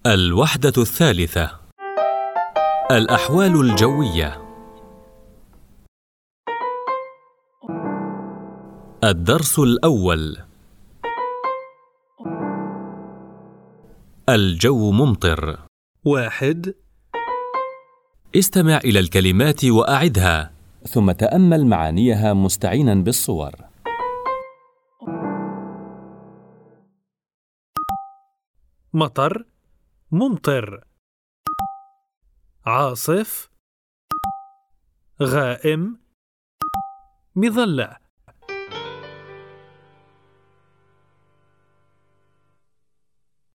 الوحدة الثالثة: الأحوال الجوية. الدرس الأول: الجو ممطر. 1. استمع إلى الكلمات وأعدها، ثم تأمل معانيها مستعينا بالصور. مطر، ممطر. عاصف، غائم، مظلة.